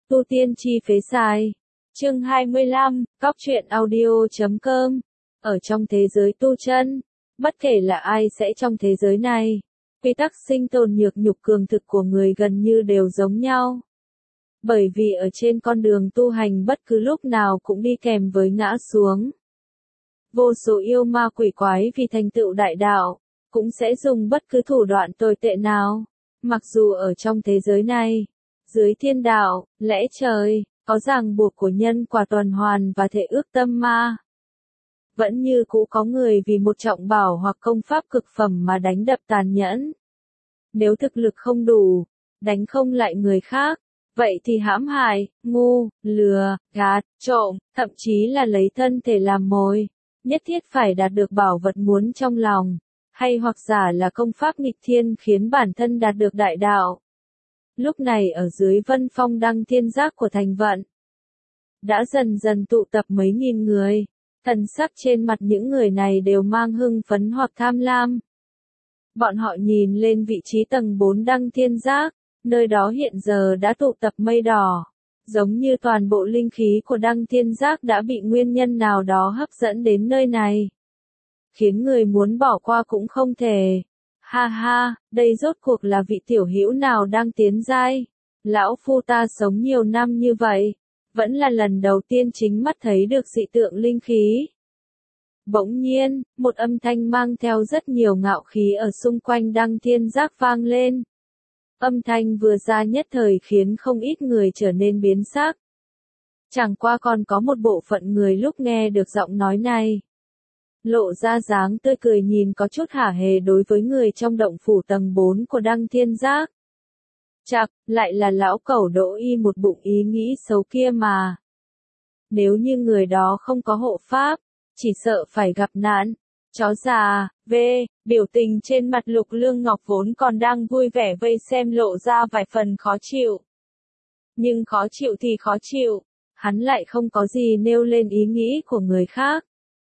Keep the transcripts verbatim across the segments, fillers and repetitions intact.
Tu tiên chi phế sai. Chương hai mươi lăm, Cóc truyện audio chấm com. Ở trong thế giới tu chân, bất kể là ai sẽ trong thế giới này, quy tắc sinh tồn nhược nhục cường thực của người gần như đều giống nhau. Bởi vì ở trên con đường tu hành bất cứ lúc nào cũng đi kèm với ngã xuống. Vô số yêu ma quỷ quái vì thành tựu đại đạo, cũng sẽ dùng bất cứ thủ đoạn tồi tệ nào. Mặc dù ở trong thế giới này, dưới thiên đạo, lẽ trời, có ràng buộc của nhân quả tuần hoàn và thể ước tâm ma. Vẫn như cũ có người vì một trọng bảo hoặc công pháp cực phẩm mà đánh đập tàn nhẫn. Nếu thực lực không đủ, đánh không lại người khác, vậy thì hãm hại, ngu, lừa, gạt, trộm, thậm chí là lấy thân thể làm mồi. Nhất thiết phải đạt được bảo vật muốn trong lòng, hay hoặc giả là công pháp nghịch thiên khiến bản thân đạt được đại đạo. Lúc này ở dưới vân phong đăng thiên giác của thành vận, đã dần dần tụ tập mấy nghìn người, thần sắc trên mặt những người này đều mang hưng phấn hoặc tham lam. Bọn họ nhìn lên vị trí tầng bốn đăng thiên giác, nơi đó hiện giờ đã tụ tập mây đỏ, giống như toàn bộ linh khí của đăng thiên giác đã bị nguyên nhân nào đó hấp dẫn đến nơi này, khiến người muốn bỏ qua cũng không thể. Ha ha, đây rốt cuộc là vị tiểu hữu nào đang tiến giai? Lão phu ta sống nhiều năm như vậy, vẫn là lần đầu tiên chính mắt thấy được dị tượng linh khí. Bỗng nhiên, một âm thanh mang theo rất nhiều ngạo khí ở xung quanh đăng thiên giác vang lên. Âm thanh vừa ra nhất thời khiến không ít người trở nên biến sắc. Chẳng qua còn có một bộ phận người lúc nghe được giọng nói này, lộ ra dáng tươi cười nhìn có chút hả hề đối với người trong động phủ tầng bốn của đăng thiên giác. Chạc, lại là lão cẩu Đỗ Y một bụng ý nghĩ xấu kia mà. Nếu như người đó không có hộ pháp, chỉ sợ phải gặp nạn. Chó già, v, biểu tình trên mặt Lục Lương Ngọc vốn còn đang vui vẻ vây xem lộ ra vài phần khó chịu. Nhưng khó chịu thì khó chịu, hắn lại không có gì nêu lên ý nghĩ của người khác.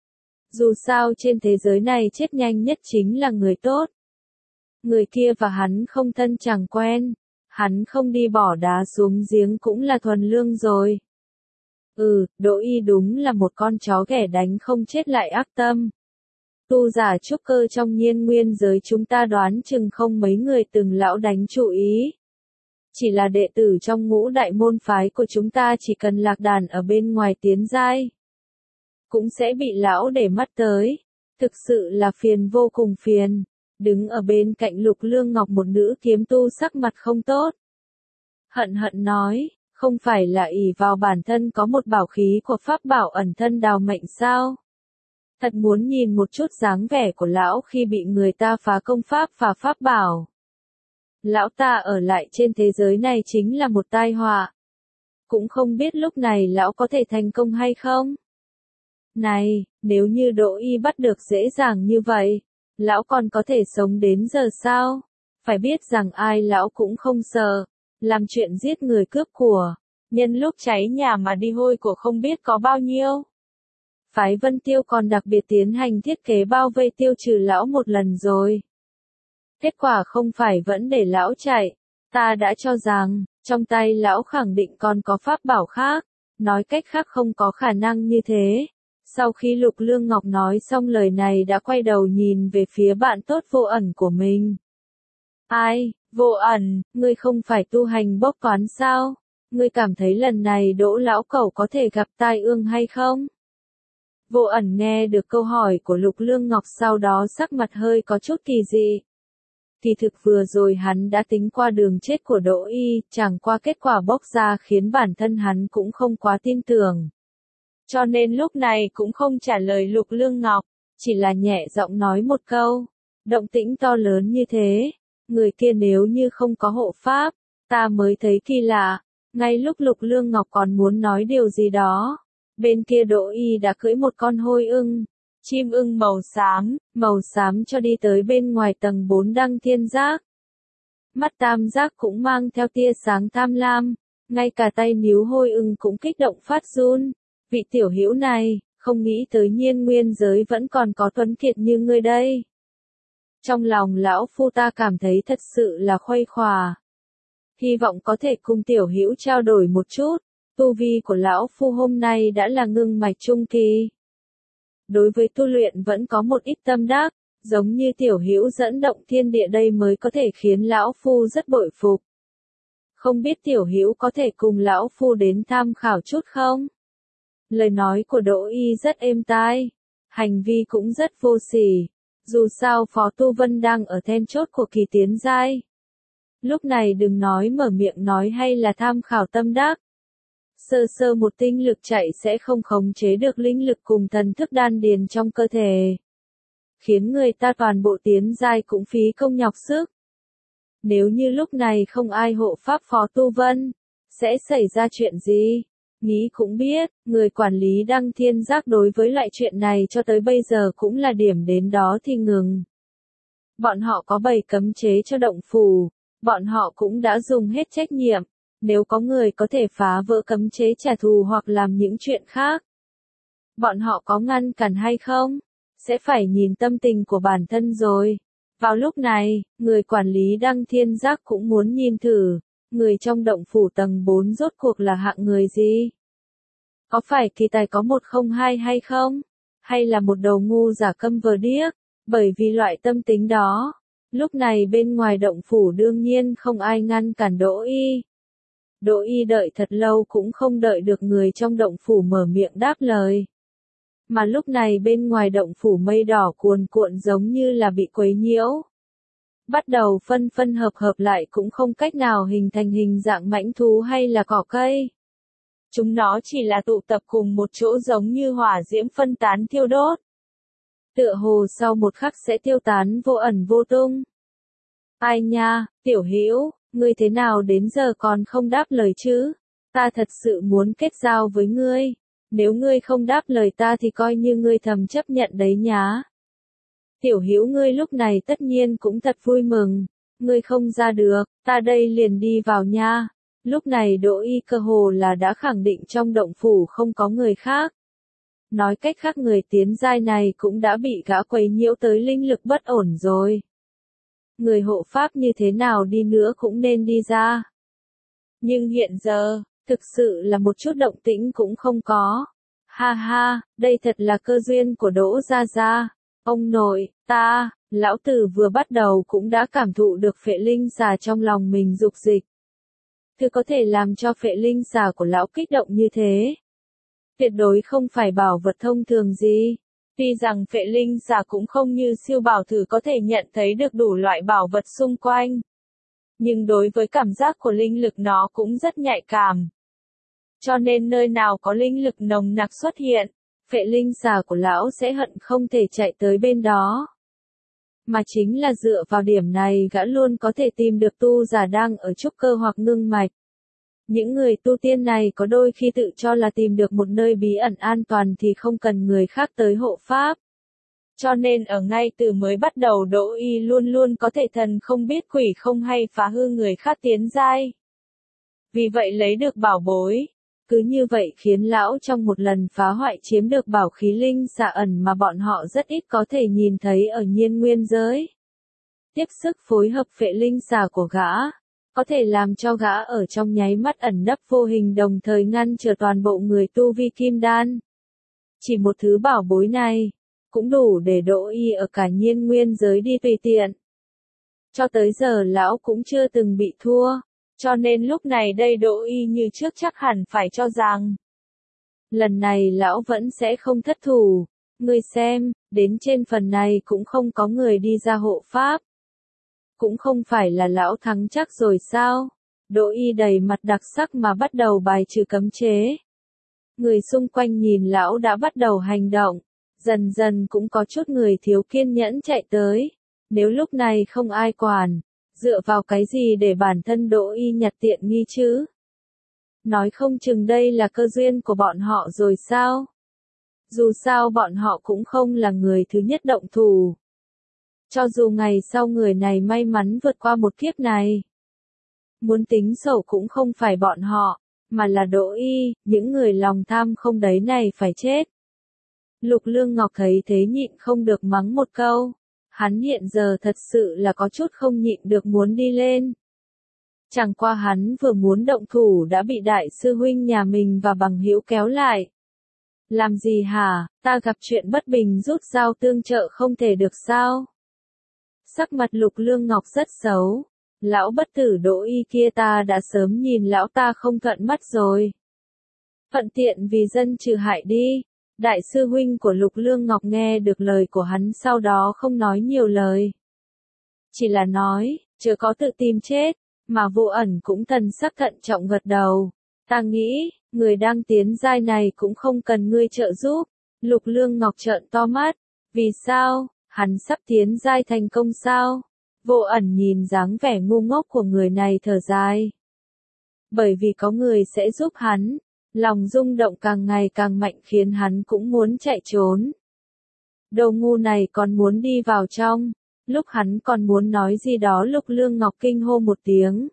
Dù sao trên thế giới này chết nhanh nhất chính là người tốt. Người kia và hắn không thân chẳng quen, hắn không đi bỏ đá xuống giếng cũng là thuần lương rồi. Ừ, Đỗ Y đúng là một con chó ghẻ đánh không chết lại ác tâm. Tu giả trúc cơ trong nhiên nguyên giới chúng ta đoán chừng không mấy người từng lão đánh chú ý. Chỉ là đệ tử trong ngũ đại môn phái của chúng ta chỉ cần lạc đàn ở bên ngoài tiến giai, cũng sẽ bị lão để mắt tới. Thực sự là phiền vô cùng phiền. Đứng ở bên cạnh Lục Lương Ngọc một nữ kiếm tu sắc mặt không tốt. Hận hận nói, không phải là ỷ vào bản thân có một bảo khí của pháp bảo ẩn thân đào mệnh sao? Thật muốn nhìn một chút dáng vẻ của lão khi bị người ta phá công pháp và pháp bảo. Lão ta ở lại trên thế giới này chính là một tai họa. Cũng không biết lúc này lão có thể thành công hay không? Này, nếu như Đỗ Y bắt được dễ dàng như vậy, lão còn có thể sống đến giờ sao? Phải biết rằng ai lão cũng không sợ, làm chuyện giết người cướp của, nhân lúc cháy nhà mà đi hôi của không biết có bao nhiêu. Phái Vân Tiêu còn đặc biệt tiến hành thiết kế bao vây tiêu trừ lão một lần rồi. Kết quả không phải vẫn để lão chạy, ta đã cho rằng, trong tay lão khẳng định còn có pháp bảo khác, nói cách khác không có khả năng như thế. Sau khi Lục Lương Ngọc nói xong lời này đã quay đầu nhìn về phía bạn tốt Vô Ẩn của mình. Ai, Vô Ẩn, ngươi không phải tu hành bốc toán sao? Ngươi cảm thấy lần này Đỗ lão cẩu có thể gặp tai ương hay không? Vô Ẩn nghe được câu hỏi của Lục Lương Ngọc sau đó sắc mặt hơi có chút kỳ dị. Kỳ thực vừa rồi hắn đã tính qua đường chết của Đỗ Y, chẳng qua kết quả bốc ra khiến bản thân hắn cũng không quá tin tưởng. Cho nên lúc này cũng không trả lời Lục Lương Ngọc, chỉ là nhẹ giọng nói một câu. Động tĩnh to lớn như thế, người kia nếu như không có hộ pháp, ta mới thấy kỳ lạ. Ngay lúc Lục Lương Ngọc còn muốn nói điều gì đó, bên kia Đỗ Y đã cưỡi một con hôi ưng, chim ưng màu xám, màu xám cho đi tới bên ngoài tầng bốn đăng thiên giác. Mắt tam giác cũng mang theo tia sáng tham lam, ngay cả tay níu hôi ưng cũng kích động phát run. Vị tiểu hữu này, không nghĩ tới nhiên nguyên giới vẫn còn có tuấn kiệt như ngươi đây. Trong lòng lão phu ta cảm thấy thật sự là khuây khỏa. hy vọng có thể cùng Tiểu Hữu trao đổi một chút. Tu vi của lão phu hôm nay đã là ngưng mạch trung kỳ. Đối với tu luyện vẫn có một ít tâm đắc, giống như Tiểu Hữu dẫn động thiên địa đây mới có thể khiến lão phu rất bội phục. Không biết Tiểu Hữu có thể cùng lão phu đến tham khảo chút không? Lời nói của Đỗ Y rất êm tai, hành vi cũng rất vô sỉ. Dù sao Phó Tu Vân đang ở then chốt của kỳ tiến giai. Lúc này đừng nói mở miệng nói hay là tham khảo tâm đắc. Sơ sơ một tinh lực chạy sẽ không khống chế được linh lực cùng thần thức đan điền trong cơ thể. Khiến người ta toàn bộ tiến giai cũng phí công nhọc sức. Nếu như lúc này không ai hộ pháp Phó Tu Vân, sẽ xảy ra chuyện gì? Nghĩ cũng biết, người quản lý Đăng Thiên Giác đối với loại chuyện này cho tới bây giờ cũng là điểm đến đó thì ngừng. Bọn họ có bày cấm chế cho động phủ, bọn họ cũng đã dùng hết trách nhiệm, nếu có người có thể phá vỡ cấm chế trả thù hoặc làm những chuyện khác. Bọn họ có ngăn cản hay không? Sẽ phải nhìn tâm tình của bản thân rồi. Vào lúc này, người quản lý Đăng Thiên Giác cũng muốn nhìn thử. Người trong động phủ tầng bốn rốt cuộc là hạng người gì? Có phải kỳ tài có một không hai hay không? Hay là một đầu ngu giả câm vờ điếc? Bởi vì loại tâm tính đó, lúc này bên ngoài động phủ đương nhiên không ai ngăn cản Đỗ Y. Đỗ Y đợi thật lâu cũng không đợi được người trong động phủ mở miệng đáp lời. Mà lúc này bên ngoài động phủ mây đỏ cuồn cuộn giống như là bị quấy nhiễu. Bắt đầu phân phân hợp hợp lại cũng không cách nào hình thành hình dạng mãnh thú hay là cỏ cây. Chúng nó chỉ là tụ tập cùng một chỗ giống như hỏa diễm phân tán thiêu đốt. Tựa hồ sau một khắc sẽ tiêu tán vô ẩn vô tung. Ai nha, Tiểu Hữu, ngươi thế nào đến giờ còn không đáp lời chứ? Ta thật sự muốn kết giao với ngươi. Nếu ngươi không đáp lời ta thì coi như ngươi thầm chấp nhận đấy nhá. Tiểu Hữu ngươi lúc này tất nhiên cũng thật vui mừng. Ngươi không ra được, ta đây liền đi vào nha. Lúc này Đỗ Y cơ hồ là đã khẳng định trong động phủ không có người khác. Nói cách khác người tiến giai này cũng đã bị gã quấy nhiễu tới linh lực bất ổn rồi. Người hộ pháp như thế nào đi nữa cũng nên đi ra. Nhưng hiện giờ, thực sự là một chút động tĩnh cũng không có. Ha ha, đây thật là cơ duyên của Đỗ Gia Gia. Ông nội, ta, lão tử vừa bắt đầu cũng đã cảm thụ được phệ linh xà trong lòng mình dục dịch. Thứ có thể làm cho phệ linh xà của lão kích động như thế. Tuyệt đối không phải bảo vật thông thường gì. Tuy rằng phệ linh xà cũng không như siêu bảo thử có thể nhận thấy được đủ loại bảo vật xung quanh. Nhưng đối với cảm giác của linh lực nó cũng rất nhạy cảm. Cho nên nơi nào có linh lực nồng nặc xuất hiện, phệ linh xà của lão sẽ hận không thể chạy tới bên đó. Mà chính là dựa vào điểm này gã luôn có thể tìm được tu giả đang ở trúc cơ hoặc ngưng mạch. Những người tu tiên này có đôi khi tự cho là tìm được một nơi bí ẩn an toàn thì không cần người khác tới hộ pháp. Cho nên ở ngay từ mới bắt đầu Đỗ Y luôn luôn có thể thần không biết quỷ không hay phá hư người khác tiến giai. Vì vậy lấy được bảo bối. Cứ như vậy khiến lão trong một lần phá hoại chiếm được bảo khí linh xà ẩn mà bọn họ rất ít có thể nhìn thấy ở nhiên nguyên giới. Tiếp sức phối hợp phệ linh xà của gã, có thể làm cho gã ở trong nháy mắt ẩn nấp vô hình đồng thời ngăn trở toàn bộ người tu vi kim đan. Chỉ một thứ bảo bối này, cũng đủ để Đỗ Y ở cả nhiên nguyên giới đi tùy tiện. Cho tới giờ lão cũng chưa từng bị thua. Cho nên lúc này đây Đỗ Y như trước chắc hẳn phải cho rằng lần này lão vẫn sẽ không thất thủ. Ngươi xem, đến trên phần này cũng không có người đi ra hộ pháp. Cũng không phải là lão thắng chắc rồi sao? Đỗ Y đầy mặt đặc sắc mà bắt đầu bài trừ cấm chế. Người xung quanh nhìn lão đã bắt đầu hành động. Dần dần cũng có chút người thiếu kiên nhẫn chạy tới. Nếu lúc này không ai quản, dựa vào cái gì để bản thân Đỗ Y nhặt tiện nghi chứ? Nói không chừng đây là cơ duyên của bọn họ rồi sao? Dù sao bọn họ cũng không là người thứ nhất động thủ. Cho dù ngày sau người này may mắn vượt qua một kiếp này, muốn tính sổ cũng không phải bọn họ, mà là Đỗ Y, những người lòng tham không đấy này phải chết. Lục Lương Ngọc thấy thế nhịn không được mắng một câu. Hắn hiện giờ thật sự là có chút không nhịn được muốn đi lên. Chẳng qua hắn vừa muốn động thủ đã bị đại sư huynh nhà mình và bằng hữu kéo lại. Làm gì hả, ta gặp chuyện bất bình rút dao tương trợ không thể được sao? Sắc mặt Lục Lương Ngọc rất xấu. Lão bất tử Đỗ Y kia ta đã sớm nhìn lão ta không thuận mắt rồi. Thuận tiện vì dân trừ hại đi. Đại sư huynh của Lục Lương Ngọc nghe được lời của hắn sau đó không nói nhiều lời. Chỉ là nói, chớ có tự tìm chết, mà Vô Ẩn cũng thần sắc thận trọng gật đầu. Ta nghĩ, người đang tiến giai này cũng không cần ngươi trợ giúp. Lục Lương Ngọc trợn to mắt. Vì sao, hắn sắp tiến giai thành công sao? Vô Ẩn nhìn dáng vẻ ngu ngốc của người này thở dài. Bởi vì có người sẽ giúp hắn. Lòng rung động càng ngày càng mạnh khiến hắn cũng muốn chạy trốn. Đồ ngu này còn muốn đi vào trong. Lúc hắn còn muốn nói gì đó Lục Lương Ngọc kinh hô một tiếng.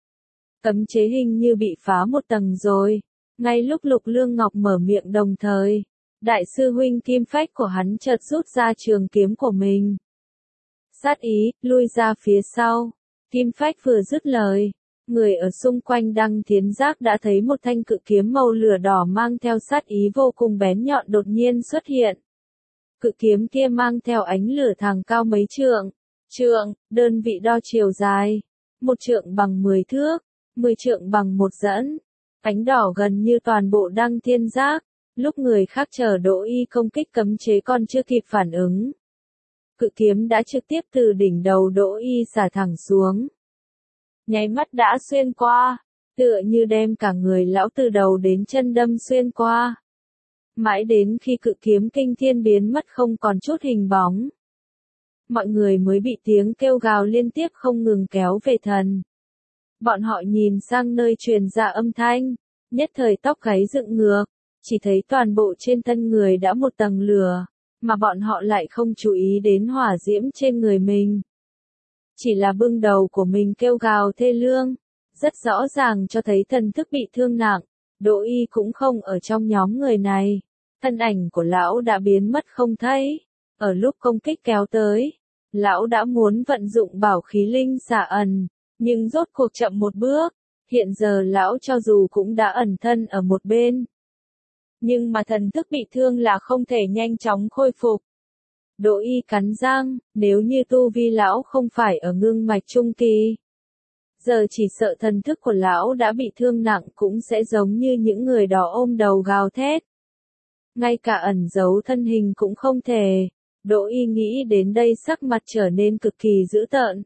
Cấm chế hình như bị phá một tầng rồi. Ngay lúc Lục Lương Ngọc mở miệng đồng thời, đại sư huynh Kim Phách của hắn chợt rút ra trường kiếm của mình. Sát ý, lui ra phía sau. Kim Phách vừa dứt lời. Người ở xung quanh Đăng Thiến Giác đã thấy một thanh cự kiếm màu lửa đỏ mang theo sát ý vô cùng bén nhọn đột nhiên xuất hiện. Cự kiếm kia mang theo ánh lửa thẳng cao mấy trượng. Trượng, đơn vị đo chiều dài. Một trượng bằng mười thước, mười trượng bằng một dẫn. Ánh đỏ gần như toàn bộ Đăng Thiên Giác. Lúc người khác chờ Đỗ Y công kích cấm chế còn chưa kịp phản ứng. Cự kiếm đã trực tiếp từ đỉnh đầu Đỗ Y xả thẳng xuống. Nháy mắt đã xuyên qua, tựa như đem cả người lão từ đầu đến chân đâm xuyên qua. Mãi đến khi cự kiếm kinh thiên biến mất không còn chút hình bóng. Mọi người mới bị tiếng kêu gào liên tiếp không ngừng kéo về thần. Bọn họ nhìn sang nơi truyền ra âm thanh, nhất thời tóc gáy dựng ngược, chỉ thấy toàn bộ trên thân người đã một tầng lửa, mà bọn họ lại không chú ý đến hỏa diễm trên người mình. Chỉ là bưng đầu của mình kêu gào thê lương, rất rõ ràng cho thấy thần thức bị thương nặng. Đỗ Y cũng không ở trong nhóm người này. Thân ảnh của lão đã biến mất không thấy. Ở lúc công kích kéo tới, lão đã muốn vận dụng bảo khí linh xả ẩn, nhưng rốt cuộc chậm một bước. Hiện giờ lão cho dù cũng đã ẩn thân ở một bên, nhưng mà thần thức bị thương là không thể nhanh chóng khôi phục. Đỗ Y cắn răng, nếu như tu vi lão không phải ở ngưng mạch trung kỳ, giờ chỉ sợ thần thức của lão đã bị thương nặng cũng sẽ giống như những người đó ôm đầu gào thét. Ngay cả ẩn giấu thân hình cũng không thể. Đỗ Y nghĩ đến đây sắc mặt trở nên cực kỳ dữ tợn.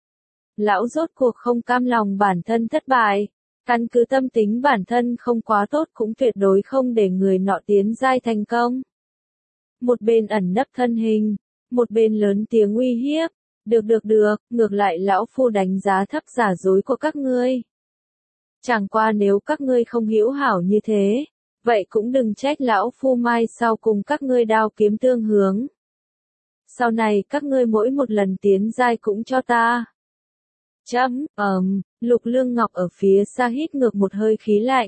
Lão rốt cuộc không cam lòng bản thân thất bại. Căn cứ tâm tính bản thân không quá tốt cũng tuyệt đối không để người nọ tiến giai thành công. Một bên ẩn nấp thân hình, một bên lớn tiếng uy hiếp. Được được được, ngược lại lão phu đánh giá thấp giả dối của các ngươi. Chẳng qua nếu các ngươi không hữu hảo như thế, vậy cũng đừng trách lão phu mai sau cùng các ngươi đao kiếm tương hướng. Sau này các ngươi mỗi một lần tiến giai cũng cho ta. Chấm, ầm, um, Lục Lương Ngọc ở phía xa hít ngược một hơi khí lạnh.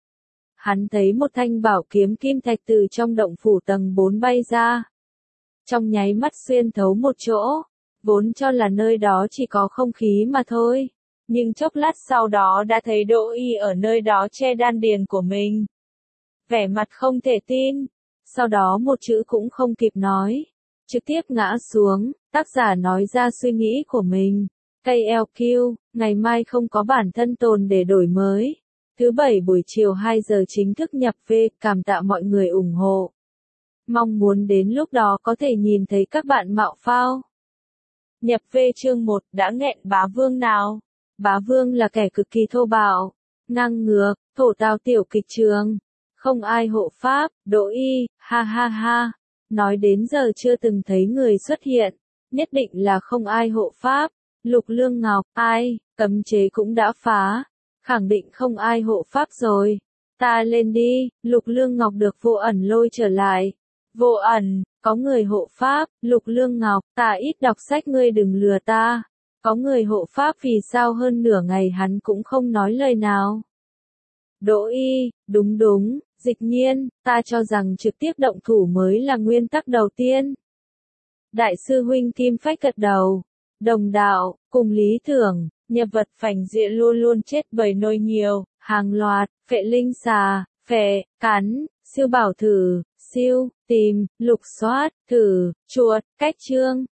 Hắn thấy một thanh bảo kiếm kim thạch từ trong động phủ tầng bốn bay ra. Trong nháy mắt xuyên thấu một chỗ, vốn cho là nơi đó chỉ có không khí mà thôi. Nhưng chốc lát sau đó đã thấy Đỗ Y ở nơi đó che đan điền của mình. Vẻ mặt không thể tin, sau đó một chữ cũng không kịp nói. Trực tiếp ngã xuống, tác giả nói ra suy nghĩ của mình. ca lờ quy, ngày mai không có bản thân tồn để đổi mới. Thứ bảy buổi chiều hai giờ chính thức nhập về, cảm tạ mọi người ủng hộ. Mong muốn đến lúc đó có thể nhìn thấy các bạn mạo phao. Nhập về chương một, đã nghẹn bá vương nào? Bá vương là kẻ cực kỳ thô bạo, ngang ngược, thổ tào tiểu kịch trường. Không ai hộ pháp, Đỗ Y, ha ha ha. Nói đến giờ chưa từng thấy người xuất hiện, nhất định là không ai hộ pháp. Lục Lương Ngọc, ai, cấm chế cũng đã phá, khẳng định không ai hộ pháp rồi. Ta lên đi, Lục Lương Ngọc được Vô Ẩn lôi trở lại. Vô Ẩn, có người hộ pháp, Lục Lương Ngọc, ta ít đọc sách ngươi đừng lừa ta. Có người hộ pháp vì sao hơn nửa ngày hắn cũng không nói lời nào. Đỗ Y, đúng đúng, dịch nhiên, ta cho rằng trực tiếp động thủ mới là nguyên tắc đầu tiên. Đại sư huynh Kim Phách gật đầu. Đồng đạo, cùng lý tưởng, Nhập vật phành diện luôn luôn chết bởi nôi nhiều, hàng loạt, phệ linh xà, phệ, cắn, siêu bảo thử, siêu, tìm, lục soát, thử, chuột, cách chương.